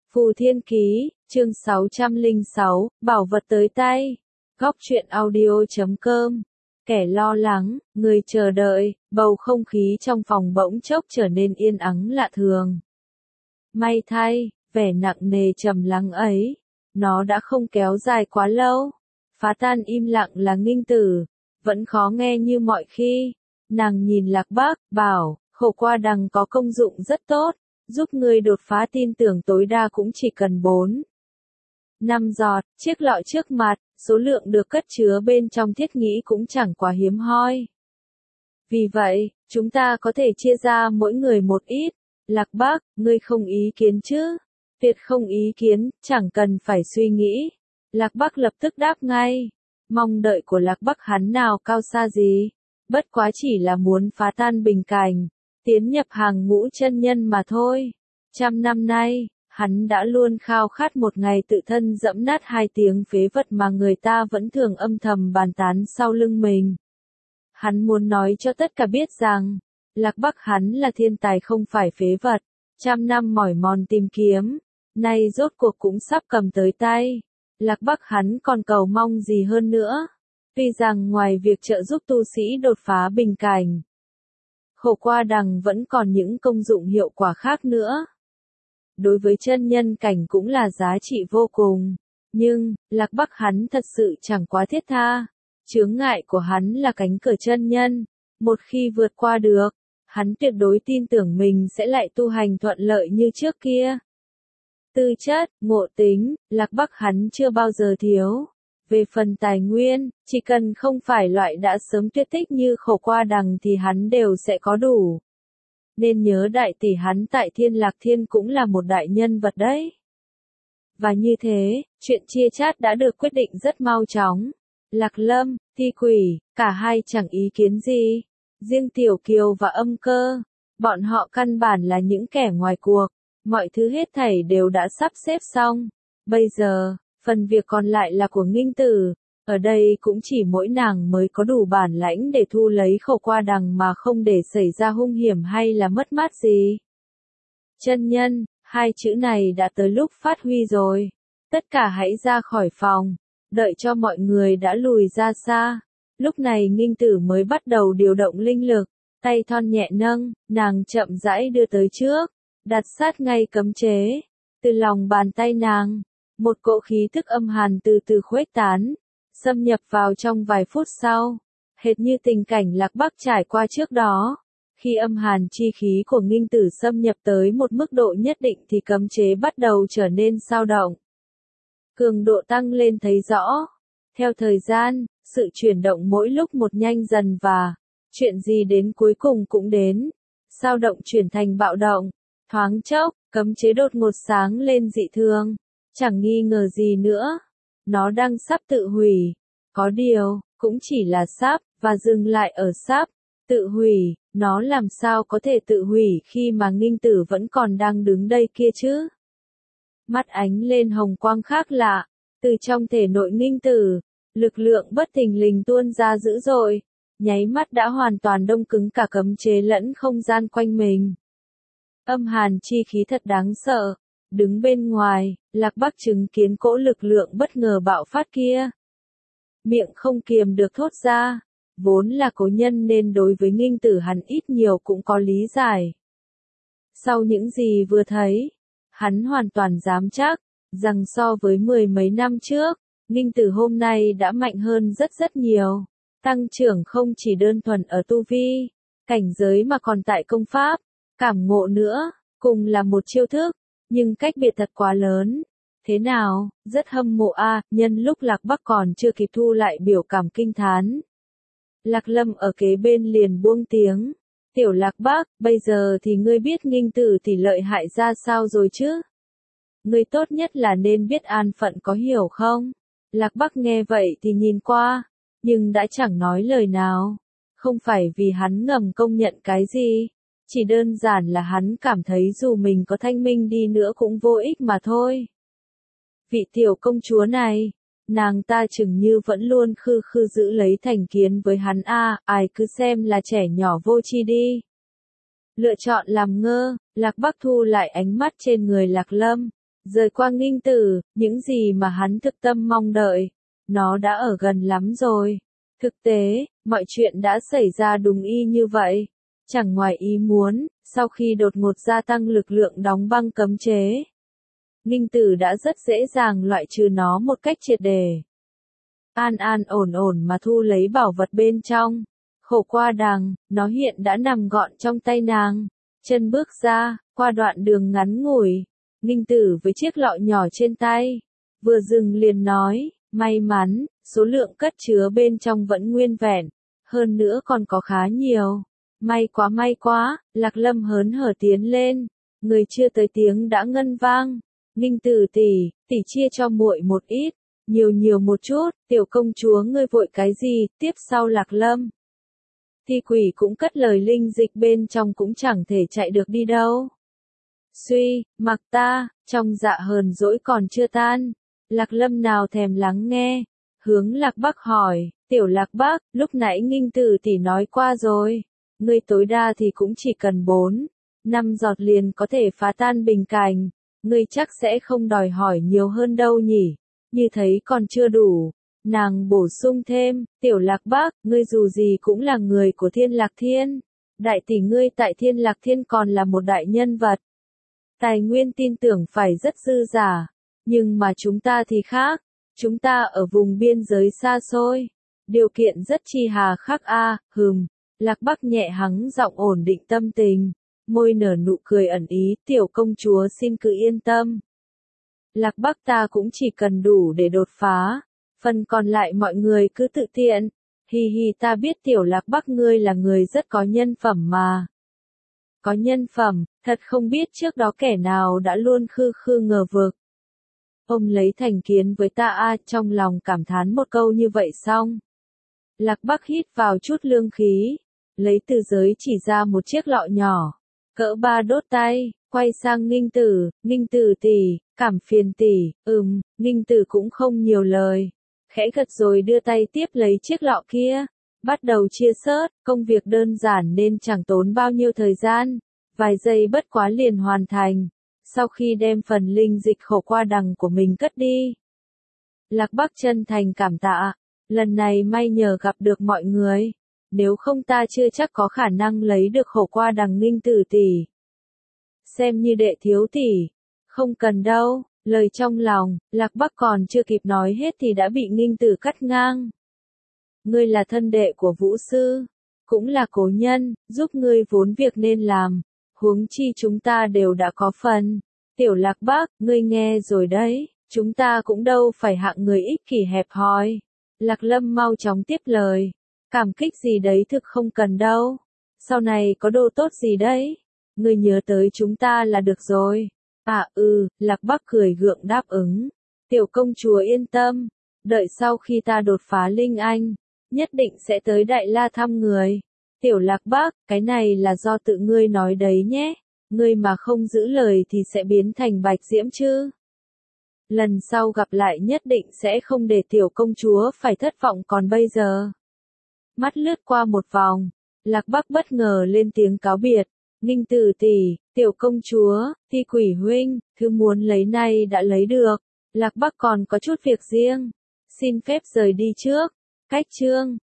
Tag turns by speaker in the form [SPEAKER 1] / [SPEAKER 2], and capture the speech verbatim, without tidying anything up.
[SPEAKER 1] Phù Thiên Ký, chương sáu trăm lẻ sáu, bảo vật tới tay. Góc truyện audio chấm com. Kẻ lo lắng, người chờ đợi, bầu không khí trong phòng bỗng chốc trở nên yên ắng lạ thường. May thay, vẻ nặng nề trầm lắng ấy, nó đã không kéo dài quá lâu. Phá tan im lặng là Nghinh Tử, vẫn khó nghe như mọi khi. Nàng nhìn Lạc Bắc, bảo, khổ qua đằng có công dụng rất tốt, giúp ngươi đột phá tin tưởng tối đa cũng chỉ cần bốn năm giọt. Chiếc lọ trước mặt, số lượng được cất chứa bên trong thiết nghĩ cũng chẳng quá hiếm hoi. Vì vậy, chúng ta có thể chia ra mỗi người một ít. Lạc Bắc, ngươi không ý kiến chứ? Tuyệt không ý kiến, chẳng cần phải suy nghĩ. Lạc Bắc lập tức đáp ngay. Mong đợi của Lạc Bắc hắn nào cao xa gì, bất quá chỉ là muốn phá tan bình cảnh, tiến nhập hàng ngũ chân nhân mà thôi. Trăm năm nay, hắn đã luôn khao khát một ngày tự thân dẫm nát hai tiếng phế vật mà người ta vẫn thường âm thầm bàn tán sau lưng mình. Hắn muốn nói cho tất cả biết rằng, Lạc Bắc hắn là thiên tài không phải phế vật. Trăm năm mỏi mòn tìm kiếm, nay rốt cuộc cũng sắp cầm tới tay. Lạc Bắc hắn còn cầu mong gì hơn nữa? Tuy rằng ngoài việc trợ giúp tu sĩ đột phá bình cảnh, khổ qua đằng vẫn còn những công dụng hiệu quả khác nữa. Đối với chân nhân cảnh cũng là giá trị vô cùng. Nhưng, Lạc Bắc hắn thật sự chẳng quá thiết tha. Chướng ngại của hắn là cánh cửa chân nhân. Một khi vượt qua được, hắn tuyệt đối tin tưởng mình sẽ lại tu hành thuận lợi như trước kia. Tư chất, ngộ tính, Lạc Bắc hắn chưa bao giờ thiếu. Về phần tài nguyên, chỉ cần không phải loại đã sớm tuyệt tích như khổ qua đằng thì hắn đều sẽ có đủ. Nên nhớ đại tỷ hắn tại Thiên Lạc Thiên cũng là một đại nhân vật đấy. Và như thế, chuyện chia chác đã được quyết định rất mau chóng. Lạc Lâm, Thi Quỷ, cả hai chẳng ý kiến gì. Riêng Tiểu Kiều và Âm Cơ, bọn họ căn bản là những kẻ ngoài cuộc. Mọi thứ hết thảy đều đã sắp xếp xong. Bây giờ, phần việc còn lại là của Nghinh Tử. Ở đây cũng chỉ mỗi nàng mới có đủ bản lãnh để thu lấy khổ qua đằng mà không để xảy ra hung hiểm hay là mất mát gì. Chân nhân, hai chữ này đã tới lúc phát huy rồi. Tất cả hãy ra khỏi phòng, đợi cho mọi người đã lùi ra xa. Lúc này Nghinh Tử mới bắt đầu điều động linh lực, tay thon nhẹ nâng, nàng chậm rãi đưa tới trước, đặt sát ngay cấm chế. Từ lòng bàn tay nàng, một cỗ khí tức âm hàn từ từ khuếch tán, xâm nhập vào trong vài phút sau, hệt như tình cảnh Lạc Bắc trải qua trước đó. Khi âm hàn chi khí của Nghinh Tử xâm nhập tới một mức độ nhất định thì cấm chế bắt đầu trở nên dao động. Cường độ tăng lên thấy rõ. Theo thời gian, sự chuyển động mỗi lúc một nhanh dần và chuyện gì đến cuối cùng cũng đến. Dao động chuyển thành bạo động. Thoáng chốc, cấm chế đột ngột sáng lên dị thường. Chẳng nghi ngờ gì nữa. Nó đang sắp tự hủy. Có điều, cũng chỉ là sắp, và dừng lại ở sắp. Tự hủy, nó làm sao có thể tự hủy khi mà Nghinh Tử vẫn còn đang đứng đây kia chứ? Mắt ánh lên hồng quang khác lạ. Từ trong thể nội Nghinh Tử, lực lượng bất thình lình tuôn ra dữ dội. Nháy mắt đã hoàn toàn đông cứng cả cấm chế lẫn không gian quanh mình. Âm hàn chi khí thật đáng sợ. Đứng bên ngoài, Lạc Bắc chứng kiến cỗ lực lượng bất ngờ bạo phát kia. Miệng không kiềm được thốt ra. Vốn là cố nhân nên đối với Nghinh Tử hắn ít nhiều cũng có lý giải. Sau những gì vừa thấy, hắn hoàn toàn dám chắc, rằng so với mười mấy năm trước, Nghinh Tử hôm nay đã mạnh hơn rất rất nhiều. Tăng trưởng không chỉ đơn thuần ở tu vi, cảnh giới mà còn tại công pháp, cảm ngộ nữa, cùng là một chiêu thức, nhưng cách biệt thật quá lớn. Thế nào, rất hâm mộ a. À, nhân lúc Lạc Bắc còn chưa kịp thu lại biểu cảm kinh thán. Lạc Lâm ở kế bên liền buông tiếng. Tiểu Lạc Bắc, bây giờ thì ngươi biết Nghinh Tử thì lợi hại ra sao rồi chứ? Ngươi tốt nhất là nên biết an phận có hiểu không? Lạc Bắc nghe vậy thì nhìn qua, nhưng đã chẳng nói lời nào. Không phải vì hắn ngầm công nhận cái gì, chỉ đơn giản là hắn cảm thấy dù mình có thanh minh đi nữa cũng vô ích mà thôi. Vị tiểu công chúa này, nàng ta chừng như vẫn luôn khư khư giữ lấy thành kiến với hắn a, à, ai cứ xem là trẻ nhỏ vô tri đi. Lựa chọn làm ngơ, Lạc Bắc thu lại ánh mắt trên người Lạc Lâm. Rời qua Nghinh Tử, những gì mà hắn thực tâm mong đợi, nó đã ở gần lắm rồi. Thực tế, mọi chuyện đã xảy ra đúng y như vậy. Chẳng ngoài ý muốn, sau khi đột ngột gia tăng lực lượng đóng băng cấm chế, Nghinh Tử đã rất dễ dàng loại trừ nó một cách triệt để. An an ổn ổn mà thu lấy bảo vật bên trong. Khổ qua đằng, nó hiện đã nằm gọn trong tay nàng. Chân bước ra, qua đoạn đường ngắn ngủi. Nghinh Tử với chiếc lọ nhỏ trên tay. Vừa dừng liền nói, may mắn, số lượng cất chứa bên trong vẫn nguyên vẹn. Hơn nữa còn có khá nhiều. May quá may quá, Lạc Lâm hớn hở tiến lên. Người chưa tới tiếng đã ngân vang. Nghinh Tử tỷ, tỷ chia cho muội một ít. Nhiều nhiều một chút, tiểu công chúa ngươi vội cái gì, tiếp sau Lạc Lâm. Thi quỷ cũng cất lời linh dịch bên trong cũng chẳng thể chạy được đi đâu. Suy, mặc ta, trong dạ hờn dỗi còn chưa tan. Lạc Lâm nào thèm lắng nghe. Hướng Lạc Bắc hỏi, tiểu Lạc Bắc, lúc nãy Nghinh Tử tỷ nói qua rồi. Ngươi tối đa thì cũng chỉ cần bốn, năm giọt liền có thể phá tan bình cảnh. Ngươi chắc sẽ không đòi hỏi nhiều hơn đâu nhỉ. Như thấy còn chưa đủ. Nàng bổ sung thêm, tiểu Lạc Bắc, ngươi dù gì cũng là người của Thiên Lạc Thiên. Đại tỷ ngươi tại Thiên Lạc Thiên còn là một đại nhân vật. Tài nguyên tin tưởng phải rất dư giả. Nhưng mà chúng ta thì khác. Chúng ta ở vùng biên giới xa xôi. Điều kiện rất chi hà khắc a, à, hừm. Lạc Bắc nhẹ hắng giọng ổn định tâm tình. Môi nở nụ cười ẩn ý, tiểu công chúa xin cứ yên tâm. Lạc Bắc ta cũng chỉ cần đủ để đột phá. Phần còn lại mọi người cứ tự tiện. Hi hi ta biết tiểu Lạc Bắc ngươi là người rất có nhân phẩm mà. Có nhân phẩm, thật không biết trước đó kẻ nào đã luôn khư khư ngờ vực. Ông lấy thành kiến với ta a, trong lòng cảm thán một câu như vậy xong. Lạc Bắc hít vào chút lương khí. Lấy từ giới chỉ ra một chiếc lọ nhỏ. Cỡ ba đốt tay, quay sang Nghinh Tử, Nghinh Tử tỷ, cảm phiền tỷ, ừm, Nghinh Tử cũng không nhiều lời. Khẽ gật rồi đưa tay tiếp lấy chiếc lọ kia. Bắt đầu chia sớt, công việc đơn giản nên chẳng tốn bao nhiêu thời gian. Vài giây bất quá liền hoàn thành. Sau khi đem phần linh dịch khổ qua đằng của mình cất đi. Lạc Bắc chân thành cảm tạ. Lần này may nhờ gặp được mọi người. Nếu không ta chưa chắc có khả năng lấy được khổ qua đằng Nghinh Tử tỷ. Xem như đệ thiếu tỷ. Không cần đâu, lời trong lòng, Lạc Bắc còn chưa kịp nói hết thì đã bị Nghinh Tử cắt ngang. Ngươi là thân đệ của Vũ Sư, cũng là cố nhân, giúp ngươi vốn việc nên làm. Huống chi chúng ta đều đã có phần. Tiểu Lạc Bắc, ngươi nghe rồi đấy, chúng ta cũng đâu phải hạng người ích kỷ hẹp hòi. Lạc Lâm mau chóng tiếp lời. Cảm kích gì đấy thực không cần đâu. Sau này có đồ tốt gì đấy. Ngươi nhớ tới chúng ta là được rồi. À ừ, Lạc Bắc cười gượng đáp ứng. Tiểu công chúa yên tâm. Đợi sau khi ta đột phá Linh Anh, nhất định sẽ tới Đại La thăm người. Tiểu Lạc Bắc, cái này là do tự ngươi nói đấy nhé. Ngươi mà không giữ lời thì sẽ biến thành bạch diễm chứ. Lần sau gặp lại nhất định sẽ không để tiểu công chúa phải thất vọng còn bây giờ. Mắt lướt qua một vòng, Lạc Bắc bất ngờ lên tiếng cáo biệt. Nghinh Tử tỷ, tiểu công chúa, Thi Quỷ huynh, thứ muốn lấy này đã lấy được. Lạc Bắc còn có chút việc riêng. Xin phép rời đi trước. Cách chương